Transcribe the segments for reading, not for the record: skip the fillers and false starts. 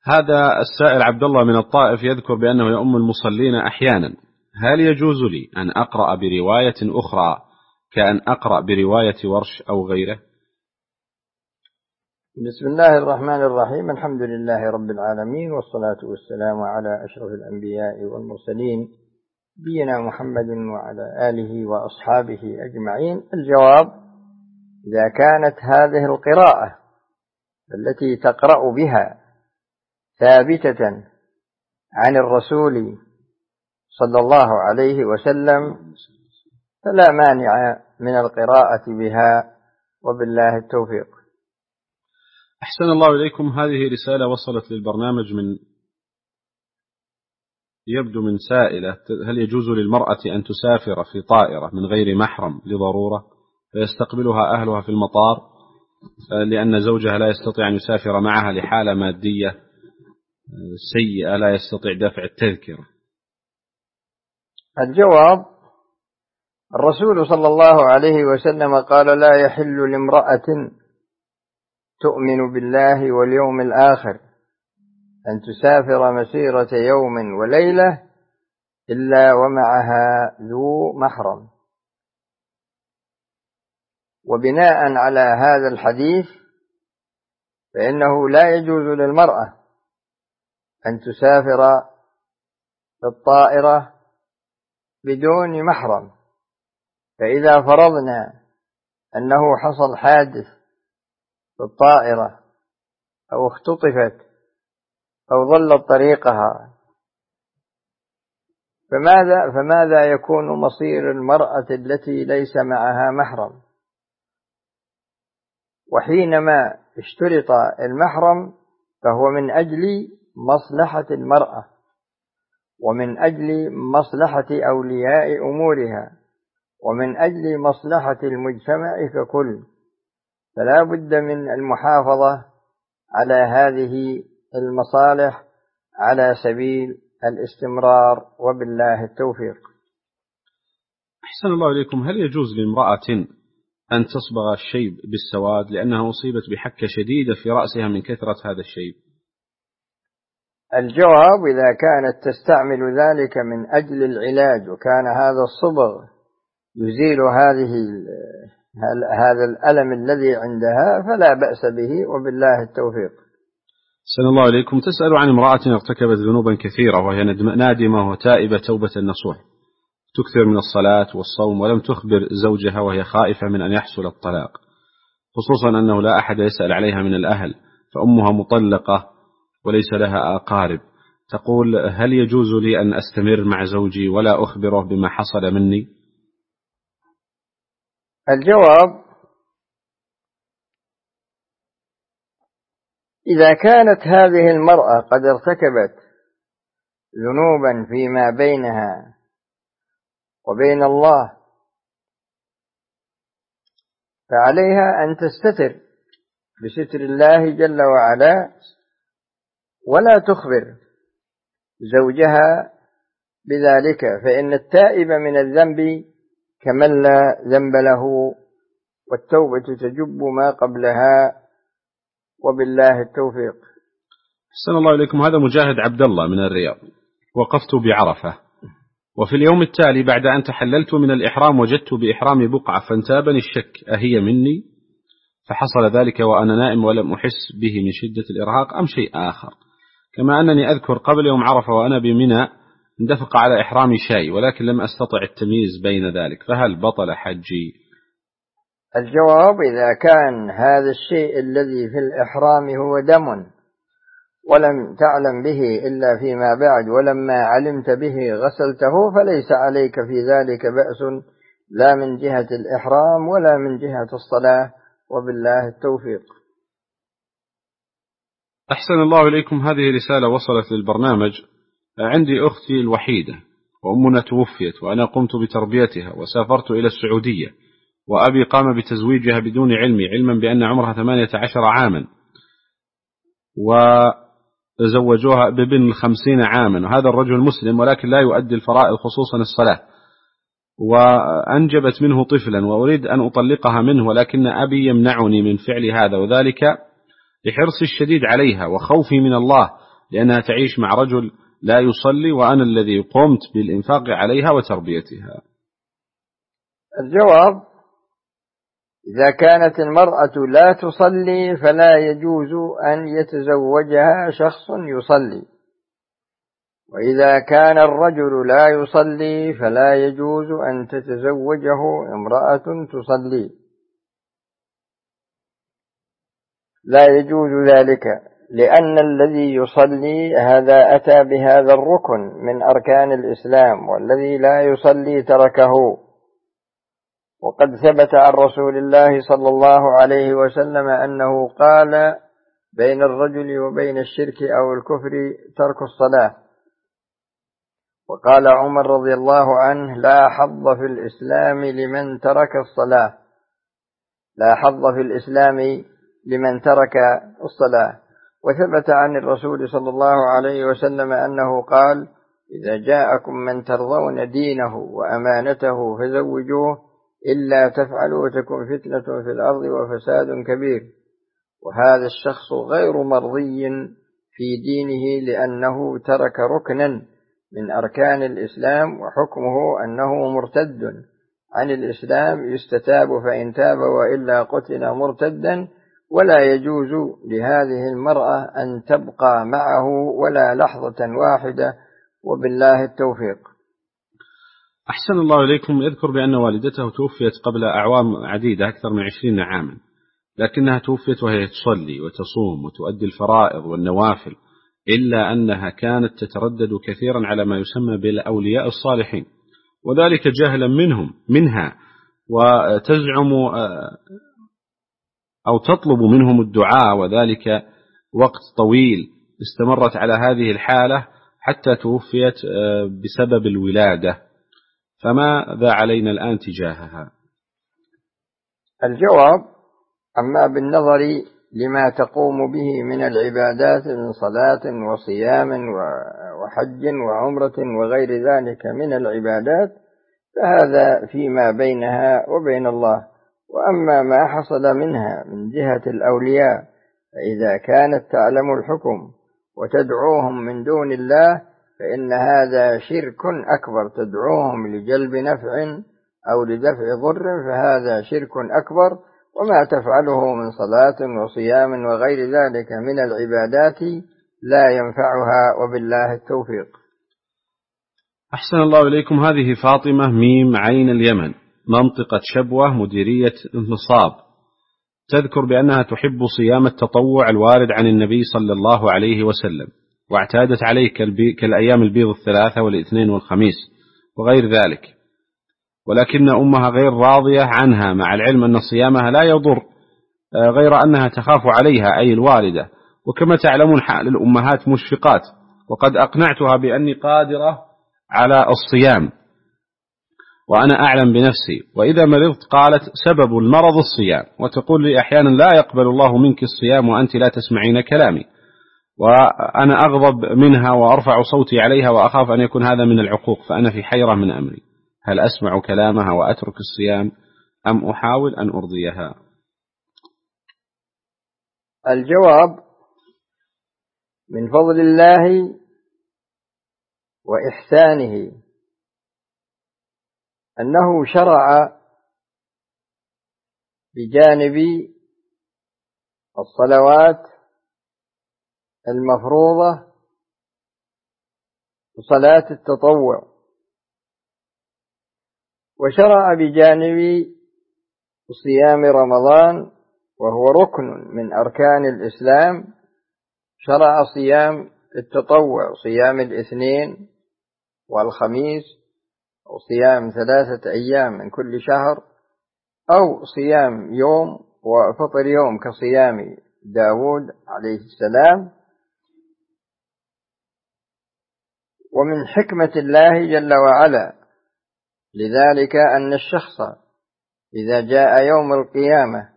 هذا السائل عبد الله من الطائف يذكر بأنه يؤم المصلين أحيانا، هل يجوز لي أن أقرأ برواية أخرى كأن أقرأ برواية ورش أو غيره؟ بسم الله الرحمن الرحيم، الحمد لله رب العالمين، والصلاة والسلام على أشرف الأنبياء والمرسلين نبينا محمد وعلى آله وأصحابه أجمعين. الجواب: إذا كانت هذه القراءة التي تقرأ بها ثابتة عن الرسول صلى الله عليه وسلم فلا مانع من القراءة بها، وبالله التوفيق. أحسن الله إليكم. هذه رسالة وصلت للبرنامج يبدو من سائلة: هل يجوز للمرأة أن تسافر في طائرة من غير محرم لضرورة فيستقبلها أهلها في المطار لأن زوجها لا يستطيع أن يسافر معها لحالة مادية سيئة لا يستطيع دفع التذكرة؟ الجواب: الرسول صلى الله عليه وسلم قال: لا يحل لامرأة تؤمن بالله واليوم الآخر أن تسافر مسيرة يوم وليلة إلا ومعها ذو محرم. وبناء على هذا الحديث فإنه لا يجوز للمرأة أن تسافر بالطائرة بدون محرم. فإذا فرضنا أنه حصل حادث في الطائرة أو اختطفت أو ضلت طريقها فماذا يكون مصير المرأة التي ليس معها محرم؟ وحينما اشترط المحرم فهو من أجل مصلحة المرأة ومن أجل مصلحة أولياء أمورها ومن أجل مصلحة المجتمع ككل، فلا بد من المحافظة على هذه المصالح على سبيل الاستمرار، وبالله التوفيق. أحسن الله إليكم. هل يجوز لامرأة أن تصبغ الشيب بالسواد لأنها أصيبت بحكة شديدة في رأسها من كثرة هذا الشيب؟ الجواب: إذا كانت تستعمل ذلك من أجل العلاج وكان هذا الصبغ يزيل هذا الألم الذي عندها فلا بأس به، وبالله التوفيق. أحسن الله إليكم. تسأل عن امرأة ارتكبت ذنوبا كثيرة وهي نادمة وتائبة توبة نصوح، تكثر من الصلاة والصوم، ولم تخبر زوجها وهي خائفة من أن يحصل الطلاق، خصوصا أنه لا أحد يسأل عليها من الأهل، فأمها مطلقة وليس لها أقارب. تقول: هل يجوز لي أن أستمر مع زوجي ولا أخبره بما حصل مني؟ الجواب: إذا كانت هذه المرأة قد ارتكبت ذنوبا فيما بينها وبين الله فعليها أن تستتر بستر الله جل وعلا ولا تخبر زوجها بذلك، فإن التائب من الذنب كمن لا ذنب له، والتوبة تجب ما قبلها، وبالله التوفيق. أحسن الله إليكم. هذا مجاهد عبد الله من الرياض: وقفت بعرفة وفي اليوم التالي بعد أن تحللت من الإحرام وجدت بإحرامي بقعة فانتابني الشك أهي مني؟ فحصل ذلك وأنا نائم ولم أحس به من شدة الإرهاق أم شيء آخر؟ كما أنني أذكر قبل يوم عرفة وأنا بمنى اندفق على إحرامي شيء ولكن لم أستطع التمييز بين ذلك، فهل بطل حجي؟ الجواب: إذا كان هذا الشيء الذي في الإحرام هو دم ولم تعلم به إلا فيما بعد ولما علمت به غسلته فليس عليك في ذلك بأس، لا من جهة الإحرام ولا من جهة الصلاة، وبالله التوفيق. أحسن الله إليكم. هذه رسالة وصلت للبرنامج: عندي أختي الوحيدة وأمنا توفيت وأنا قمت بتربيتها وسافرت إلى السعودية، وأبي قام بتزويجها بدون علمي، علما بأن عمرها 18 عاما، وزوجوها بابن 50 عاما، وهذا الرجل مسلم ولكن لا يؤدي الفرائض خصوصا الصلاة، وأنجبت منه طفلا وأريد أن أطلقها منه ولكن أبي يمنعني من فعل هذا، وذلك لحرصي الشديد عليها وخوفي من الله لأنها تعيش مع رجل لا يصلي وأنا الذي قمت بالإنفاق عليها وتربيتها؟ الجواب: إذا كانت المرأة لا تصلي فلا يجوز أن يتزوجها شخص يصلي، وإذا كان الرجل لا يصلي فلا يجوز أن تتزوجه امرأة تصلي، لا يجوز ذلك، لأن الذي يصلي هذا أتى بهذا الركن من أركان الإسلام، والذي لا يصلي تركه. وقد ثبت عن رسول الله صلى الله عليه وسلم أنه قال: بين الرجل وبين الشرك أو الكفر ترك الصلاة. وقال عمر رضي الله عنه: لا حظ في الإسلام لمن ترك الصلاة، لا حظ في الإسلام لمن ترك الصلاة. وثبت عن الرسول صلى الله عليه وسلم أنه قال: إذا جاءكم من ترضون دينه وأمانته فزوجوه، إلا تفعلوا تكن فتنة في الأرض وفساد كبير. وهذا الشخص غير مرضي في دينه لأنه ترك ركنا من أركان الإسلام، وحكمه أنه مرتد عن الإسلام، يستتاب فإن تاب وإلا قتل مرتدا، ولا يجوز لهذه المرأة أن تبقى معه ولا لحظة واحدة، وبالله التوفيق. أحسن الله إليكم. يذكر بأن والدته توفيت قبل أعوام عديدة، أكثر من 20 عاما، لكنها توفيت وهي تصلي وتصوم وتؤدي الفرائض والنوافل، إلا أنها كانت تتردد كثيرا على ما يسمى بالأولياء الصالحين، وذلك جهلا منها، وتزعم أو تطلب منهم الدعاء، وذلك وقت طويل استمرت على هذه الحالة حتى توفيت بسبب الولادة. فماذا علينا الآن تجاهها؟ الجواب: أما بالنظر لما تقوم به من العبادات من صلاة وصيام وحج وعمرة وغير ذلك من العبادات، فهذا فيما بينها وبين الله. وأما ما حصل منها من جهة الأولياء، فإذا كانت تعلم الحكم وتدعوهم من دون الله، فإن هذا شرك أكبر، تدعوهم لجلب نفع أو لدفع ضر، فهذا شرك أكبر. وما تفعله من صلاة وصيام وغير ذلك من العبادات لا ينفعها، وبالله التوفيق. أحسن الله إليكم. هذه فاطمة ميم عين اليمن، منطقة شبوة، مديرية نصاب، تذكر بأنها تحب صيام التطوع الوارد عن النبي صلى الله عليه وسلم، واعتادت عليه كالأيام البيض الثلاثة والاثنين والخميس وغير ذلك، ولكن أمها غير راضية عنها، مع العلم أن صيامها لا يضر، غير أنها تخاف عليها أي الوالدة. وكما تعلمون حال الأمهات مشفقات، وقد أقنعتها بأني قادرة على الصيام وأنا أعلم بنفسي، وإذا مرضت قالت سبب المرض الصيام، وتقول لي أحيانا لا يقبل الله منك الصيام وأنت لا تسمعين كلامي، وأنا أغضب منها وأرفع صوتي عليها وأخاف أن يكون هذا من العقوق، فأنا في حيرة من أمري، هل أسمع كلامها وأترك الصيام أم أحاول أن أرضيها؟ الجواب: من فضل الله وإحسانه أنه شرع بجانب الصلوات المفروضة وصلاة التطوع، وشرع بجانب صيام رمضان وهو ركن من أركان الإسلام، شرع صيام التطوع، صيام الاثنين والخميس، أو صيام 3 أيام من كل شهر، أو صيام يوم وفطر يوم كصيام داود عليه السلام. ومن حكمة الله جل وعلا لذلك أن الشخص إذا جاء يوم القيامة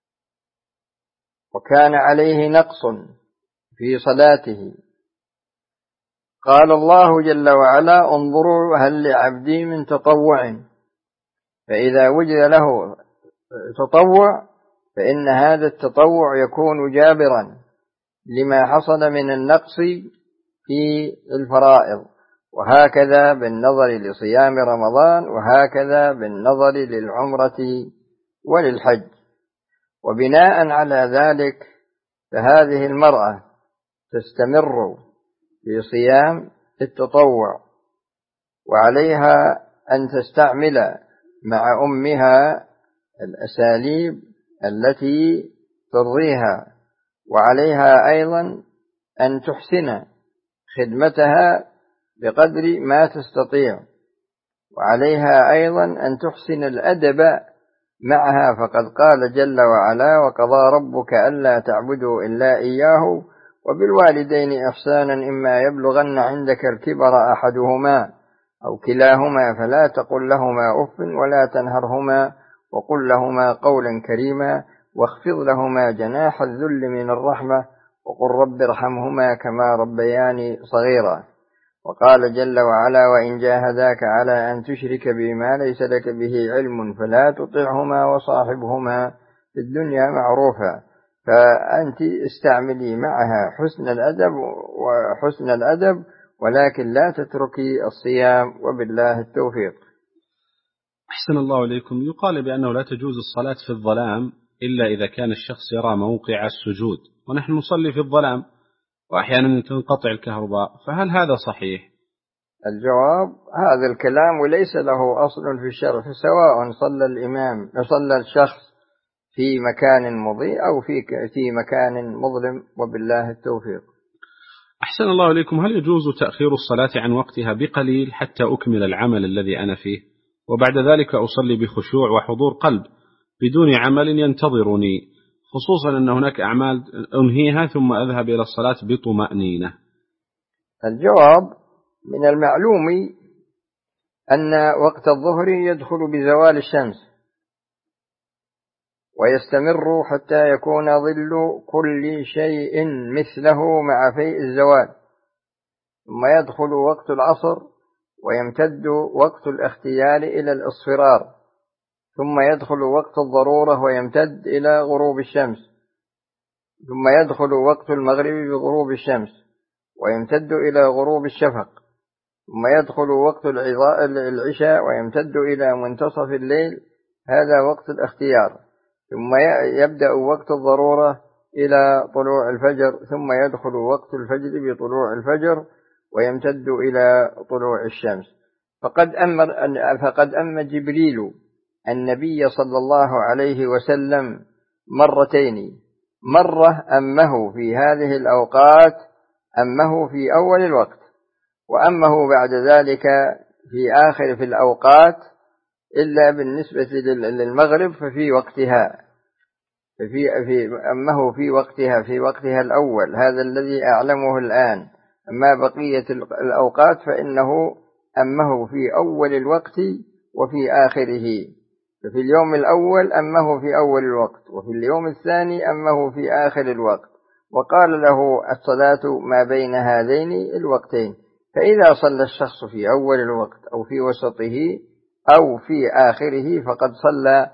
وكان عليه نقص في صلاته، قال الله جل وعلا: انظروا هل لعبدي من تطوع، فإذا وجد له تطوع فإن هذا التطوع يكون جابرا لما حصل من النقص في الفرائض، وهكذا بالنظر لصيام رمضان، وهكذا بالنظر للعمرة وللحج. وبناء على ذلك فهذه المرأة تستمر في صيام التطوع، وعليها أن تستعمل مع أمها الأساليب التي ترضيها، وعليها أيضا أن تحسن خدمتها بقدر ما تستطيع، وعليها أيضا أن تحسن الأدب معها، فقد قال جل وعلا: وقضى ربك ألا تعبدوا إلا إياه وبالوالدين إحسانا إما يبلغن عندك الكبر أحدهما أو كلاهما فلا تقل لهما أف ولا تنهرهما وقل لهما قولا كريما واخفض لهما جناح الذل من الرحمة وقل رب ارحمهما كما ربياني صغيرا. وقال جل وعلا: وإن جاهداك على أن تشرك بما ليس لك به علم فلا تطعهما وصاحبهما في الدنيا معروفا. فأنت استعملي معها حسن الأدب ولكن لا تتركي الصيام، وبالله التوفيق. أحسن الله إليكم. يقال بأنه لا تجوز الصلاة في الظلام إلا إذا كان الشخص يرى موقع السجود، ونحن نصلي في الظلام وأحيانا تنقطع الكهرباء، فهل هذا صحيح؟ الجواب: هذا الكلام وليس له أصل في الشرع، سواء صلى الشخص في مكان مضيء أو في مكان مظلم، وبالله التوفيق. أحسن الله إليكم. هل يجوز تأخير الصلاة عن وقتها بقليل حتى أكمل العمل الذي أنا فيه، وبعد ذلك أصلي بخشوع وحضور قلب بدون عمل ينتظرني، خصوصا أن هناك أعمال أنهيها ثم أذهب إلى الصلاة بطمأنينة؟ الجواب: من المعلوم أن وقت الظهر يدخل بزوال الشمس ويستمر حتى يكون ظل كل شيء مثله مع فيء الزوال، ثم يدخل وقت العصر ويمتد وقت الاختيال إلى الإصفرار، ثم يدخل وقت الضرورة ويمتد إلى غروب الشمس، ثم يدخل وقت المغرب بغروب الشمس ويمتد إلى غروب الشفق، ثم يدخل وقت العشاء ويمتد إلى منتصف الليل، هذا وقت الاختيار، ثم يبدأ وقت الضرورة إلى طلوع الفجر، ثم يدخل وقت الفجر بطلوع الفجر ويمتد إلى طلوع الشمس. فقد أم جبريل النبي صلى الله عليه وسلم مرتين، مرة أمه في هذه الأوقات، أمه في أول الوقت، وأمه بعد ذلك في الأوقات، إلا بالنسبة للمغرب ففي وقتها، أمه في وقتها الأول، هذا الذي أعلمه الآن. أما بقية الأوقات فإنه أمه في أول الوقت وفي آخره، ففي اليوم الأول أمه في أول الوقت، وفي اليوم الثاني أمه في آخر الوقت، وقال له الصلاة ما بين هذين الوقتين. فإذا صلى الشخص في أول الوقت أو في وسطه أو في آخره فقد صلى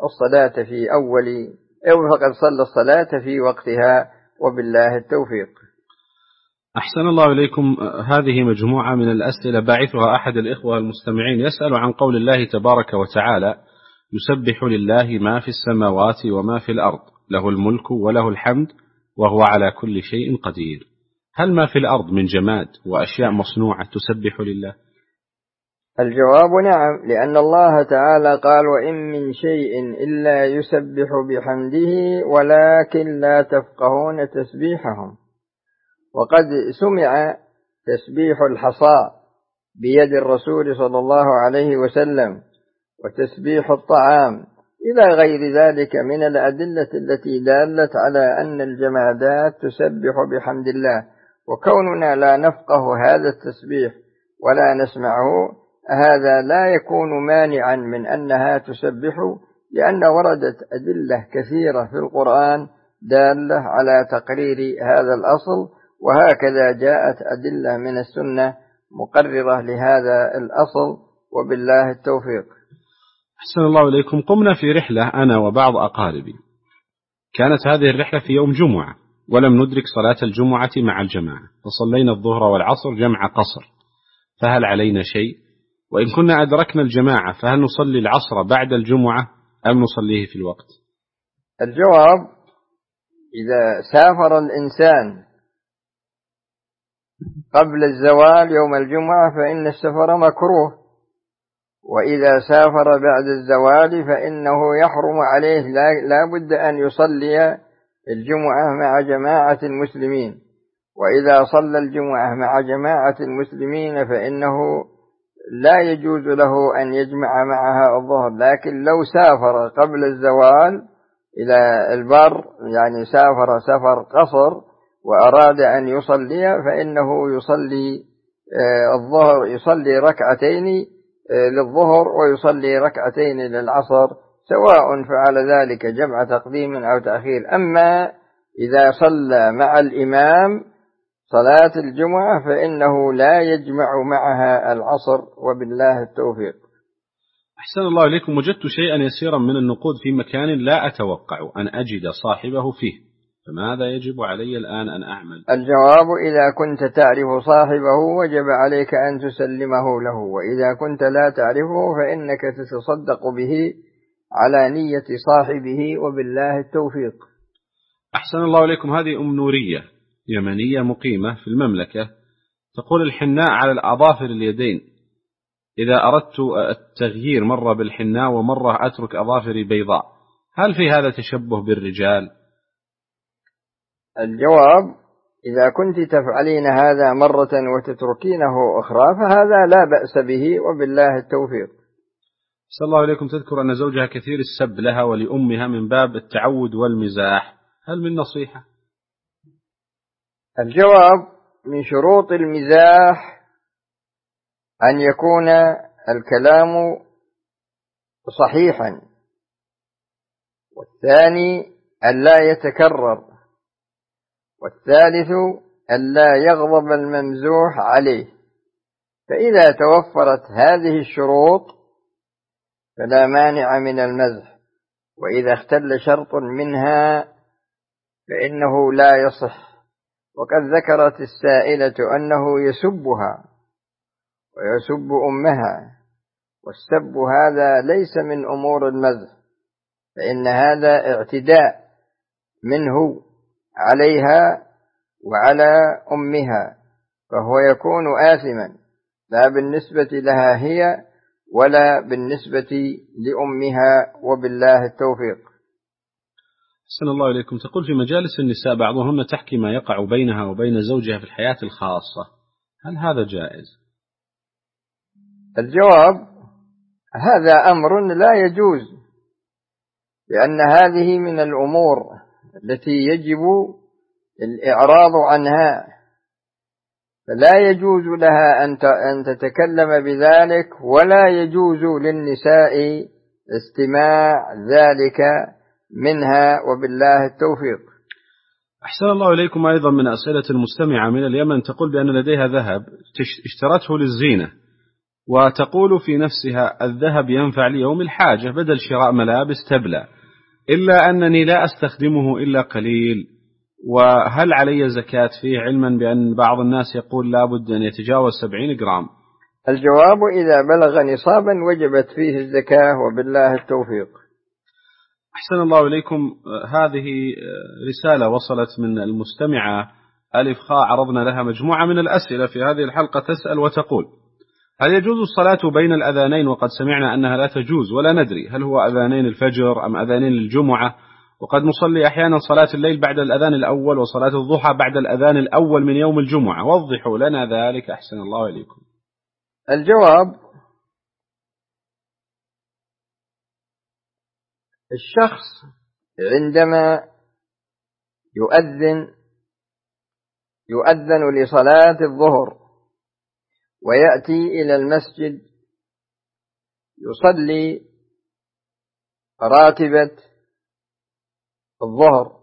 الصلاة في وقتها، وبالله التوفيق. أحسن الله إليكم. هذه مجموعة من الأسئلة باعثها أحد الإخوة المستمعين يسأل عن قول الله تبارك وتعالى: يسبح لله ما في السماوات وما في الأرض له الملك وله الحمد وهو على كل شيء قدير. هل ما في الأرض من جماد وأشياء مصنوعة تسبح لله؟ الجواب: نعم، لأن الله تعالى قال: وإن من شيء إلا يسبح بحمده ولكن لا تفقهون تسبيحهم. وقد سمع تسبيح الحصى بيد الرسول صلى الله عليه وسلم، وتسبيح الطعام إلى غير ذلك من الأدلة التي دالت على أن الجمادات تسبح بحمد الله، وكوننا لا نفقه هذا التسبيح ولا نسمعه هذا لا يكون مانعا من أنها تسبح، لأن وردت أدلة كثيرة في القرآن دالة على تقرير هذا الأصل، وهكذا جاءت أدلة من السنة مقررة لهذا الأصل، وبالله التوفيق. أحسن الله إليكم. قمنا في رحلة أنا وبعض أقاربي، كانت هذه الرحلة في يوم جمعة، ولم ندرك صلاة الجمعة مع الجماعة، فصلينا الظهر والعصر جمع قصر، فهل علينا شيء؟ وإن كنا أدركنا الجماعة فهل نصلي العصر بعد الجمعة أم نصليه في الوقت؟ الجواب: إذا سافر الإنسان قبل الزوال يوم الجمعة فإن السفر مكروه، وإذا سافر بعد الزوال فإنه يحرم عليه لا بد أن يصلي الجمعة مع جماعة المسلمين. وإذا صلى الجمعة مع جماعة المسلمين فإنه لا يجوز له أن يجمع معها الظهر، لكن لو سافر قبل الزوال إلى البر، يعني سافر سفر قصر وأراد أن يصلي، فإنه يصلي الظهر، يصلي ركعتين للظهر ويصلي ركعتين للعصر، سواء فعل ذلك جمع تقديم أو تأخير. أما إذا صلى مع الإمام صلاة الجمعة فإنه لا يجمع معها العصر، وبالله التوفيق. أحسن الله إليكم. وجدت شيئا يسيرا من النقود في مكان لا أتوقع أن أجد صاحبه فيه، فماذا يجب علي الآن أن أعمل؟ الجواب: إذا كنت تعرف صاحبه وجب عليك أن تسلمه له، وإذا كنت لا تعرفه فإنك تتصدق به على نية صاحبه، وبالله التوفيق. أحسن الله إليكم. هذه أم نورية يمنية مقيمة في المملكة، تقول: الحناء على الأظافر اليدين، إذا أردت التغيير مرة بالحناء ومرة أترك أظافري بيضاء، هل في هذا تشبه بالرجال؟ الجواب: إذا كنت تفعلين هذا مرة وتتركينه أخرى فهذا لا بأس به، وبالله التوفيق. صلى الله عليكم. تذكر أن زوجها كثير السب لها ولأمها من باب التعود والمزاح، هل من نصيحة؟ الجواب: من شروط المزاح أن يكون الكلام صحيحا، والثاني أن لا يتكرر، والثالث أن لا يغضب الممزوح عليه. فإذا توفرت هذه الشروط فلا مانع من المزح، وإذا اختل شرط منها فإنه لا يصح. وقد ذكرت السائلة أنه يسبها ويسب أمها، والسب هذا ليس من أمور المزح، فإن هذا اعتداء منه عليها وعلى أمها، فهو يكون آثما لا بالنسبة لها هي ولا بالنسبة لأمها، وبالله التوفيق. أحسن الله إليكم. تقول: في مجالس النساء بعضهن تحكي ما يقع بينها وبين زوجها في الحياة الخاصة، هل هذا جائز؟ الجواب: هذا أمر لا يجوز، لأن هذه من الأمور التي يجب الإعراض عنها، فلا يجوز لها أن تتكلم بذلك، ولا يجوز للنساء استماع ذلك منها، وبالله التوفيق. أحسن الله إليكم. أيضا من أسئلة المستمعة من اليمن، تقول بأن لديها ذهب اشترته للزينة، وتقول في نفسها: الذهب ينفع ليوم الحاجة بدل شراء ملابس تبلى، إلا أنني لا أستخدمه إلا قليل، وهل علي زكاة فيه، علما بأن بعض الناس يقول لا بد أن يتجاوز 70 جرام؟ الجواب: إذا بلغ نصابا وجبت فيه الزكاة، وبالله التوفيق. أحسن الله إليكم. هذه رسالة وصلت من المستمعة ألف خاء، عرضنا لها مجموعة من الأسئلة في هذه الحلقة. تسأل وتقول: هل يجوز الصلاة بين الأذانين؟ وقد سمعنا أنها لا تجوز، ولا ندري هل هو أذانين الفجر أم أذانين الجمعة، وقد نصلي أحيانا صلاة الليل بعد الأذان الأول وصلاة الضحى بعد الأذان الأول من يوم الجمعة، وضحوا لنا ذلك أحسن الله إليكم. الجواب: الشخص عندما يؤذن لصلاة الظهر ويأتي إلى المسجد يصلي راتبة الظهر،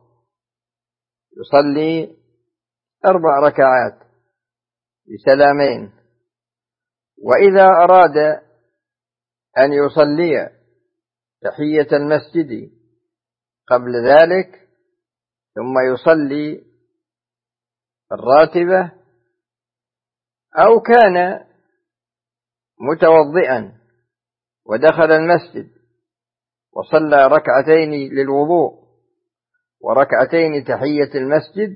يصلي 4 ركعات بسلامين، وإذا أراد أن يصلي تحية المسجد قبل ذلك ثم يصلي الراتبة، أو كان متوضئا ودخل المسجد وصلى ركعتين للوضوء وركعتين تحية المسجد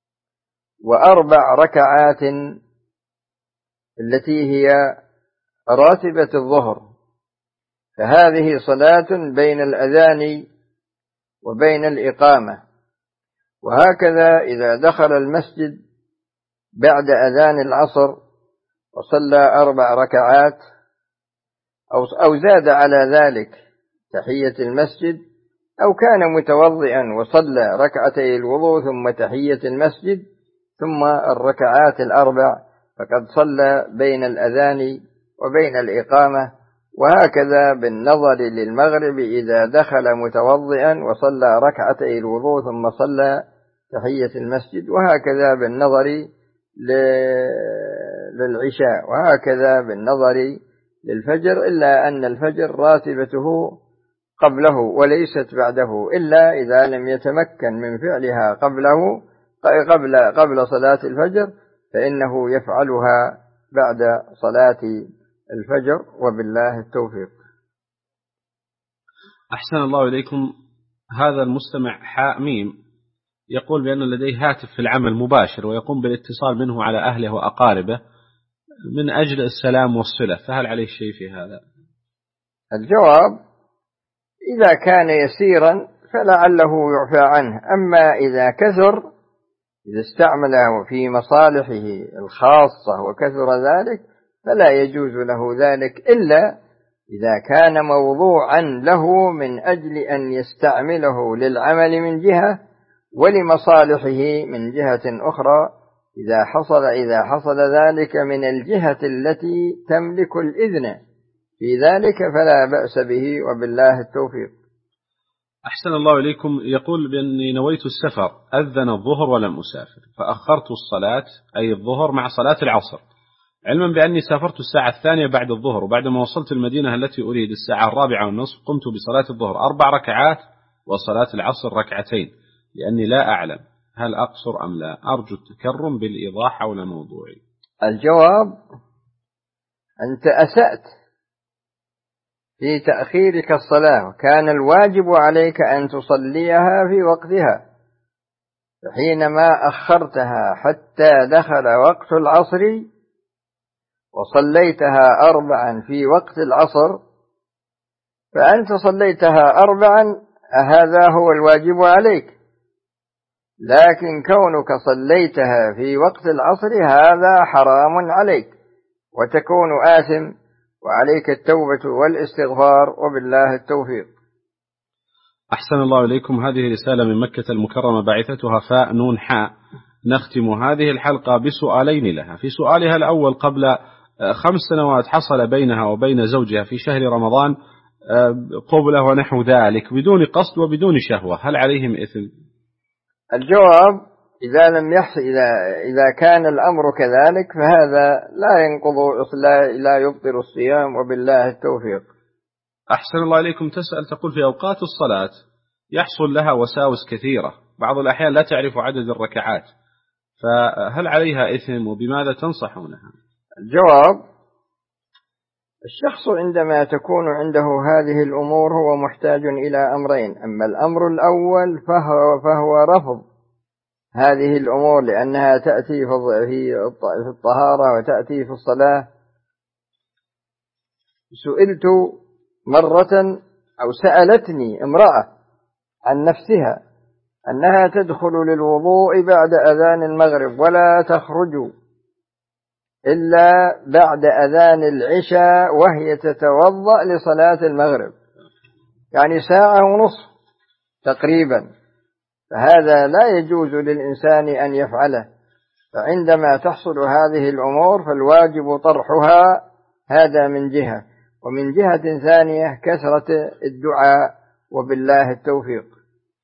و4 ركعات التي هي راتبة الظهر، فهذه صلاة بين الأذان وبين الإقامة. وهكذا إذا دخل المسجد بعد أذان العصر وصلى 4 ركعات أو زاد على ذلك تحية المسجد، أو كان متوضئا وصلى ركعتي الوضوء ثم تحية المسجد ثم الركعات ال4، فقد صلى بين الأذان وبين الإقامة. وهكذا بالنظر للمغرب إذا دخل متوضئا وصلى ركعتي الوضوء ثم صلى تحية المسجد، وهكذا بالنظر للعشاء، وهكذا بالنظر للفجر، إلا أن الفجر راتبته قبله وليست بعده، إلا إذا لم يتمكن من فعلها قبل صلاة الفجر فإنه يفعلها بعد صلاة الفجر، وبالله التوفيق. أحسن الله إليكم. هذا المستمع حاء ميم يقول بأن لديه هاتف في العمل مباشر ويقوم بالاتصال منه على أهله وأقاربه من أجل السلام والصلة، فهل عليه شيء في هذا؟ الجواب: إذا كان يسيرا فلعله يعفى عنه، أما إذا كثر، إذا استعمله في مصالحه الخاصة وكثر ذلك فلا يجوز له ذلك، إلا إذا كان موضوعا له من أجل أن يستعمله للعمل من جهة ولمصالحه من جهة أخرى. إذا حصل ذلك من الجهة التي تملك الإذن في ذلك فلا بأس به، وبالله التوفيق. أحسن الله إليكم. يقول بأني نويت السفر، أذن الظهر ولم أسافر، فأخرت الصلاة أي الظهر مع صلاة العصر، علما بأني سافرت الساعة 2 بعد الظهر، وبعدما وصلت المدينة التي أريد الساعة 4:30 قمت بصلاة الظهر 4 ركعات وصلاة العصر 2 لأني لا أعلم هل أقصر أم لا. أرجو التكرم بالإيضاح حول موضوعي. الجواب: أنت أسأت في تأخيرك الصلاة، كان الواجب عليك أن تصليها في وقتها، فحينما أخرتها حتى دخل وقت العصر وصليتها 4 في وقت العصر فأنت صليتها 4، هذا هو الواجب عليك، لكن كونك صليتها في وقت العصر هذا حرام عليك وتكون آثم، وعليك التوبة والاستغفار، وبالله التوفيق. أحسن الله إليكم. هذه رسالة من مكة المكرمة باعثتها فاء نون حاء. نختم هذه الحلقة بسؤالين لها. في سؤالها الأول: قبل 5 سنوات حصل بينها وبين زوجها في شهر رمضان قبلة ونحو ذلك بدون قصد وبدون شهوة، هل عليهم إثم؟ الجواب: إذا كان الأمر كذلك فهذا لا يبطل الصيام، وبالله التوفيق. أحسن الله إليكم. تسأل تقول: في أوقات الصلاة يحصل لها وساوس كثيرة، بعض الأحيان لا تعرف عدد الركعات، فهل عليها إثم وبماذا تنصحونها؟ الجواب: الشخص عندما تكون عنده هذه الأمور هو محتاج إلى أمرين: أما الأمر الأول فهو رفض هذه الأمور، لأنها تأتي في الطهارة وتأتي في الصلاة. سئلت مرة أو سألتني امرأة عن نفسها أنها تدخل للوضوء بعد أذان المغرب ولا تخرج إلا بعد أذان العشاء وهي تتوضأ لصلاة المغرب، يعني 1.5 ساعة تقريبا، فهذا لا يجوز للإنسان أن يفعله. فعندما تحصل هذه الأمور فالواجب طرحها، هذا من جهة، ومن جهة ثانية كثرة الدعاء، وبالله التوفيق.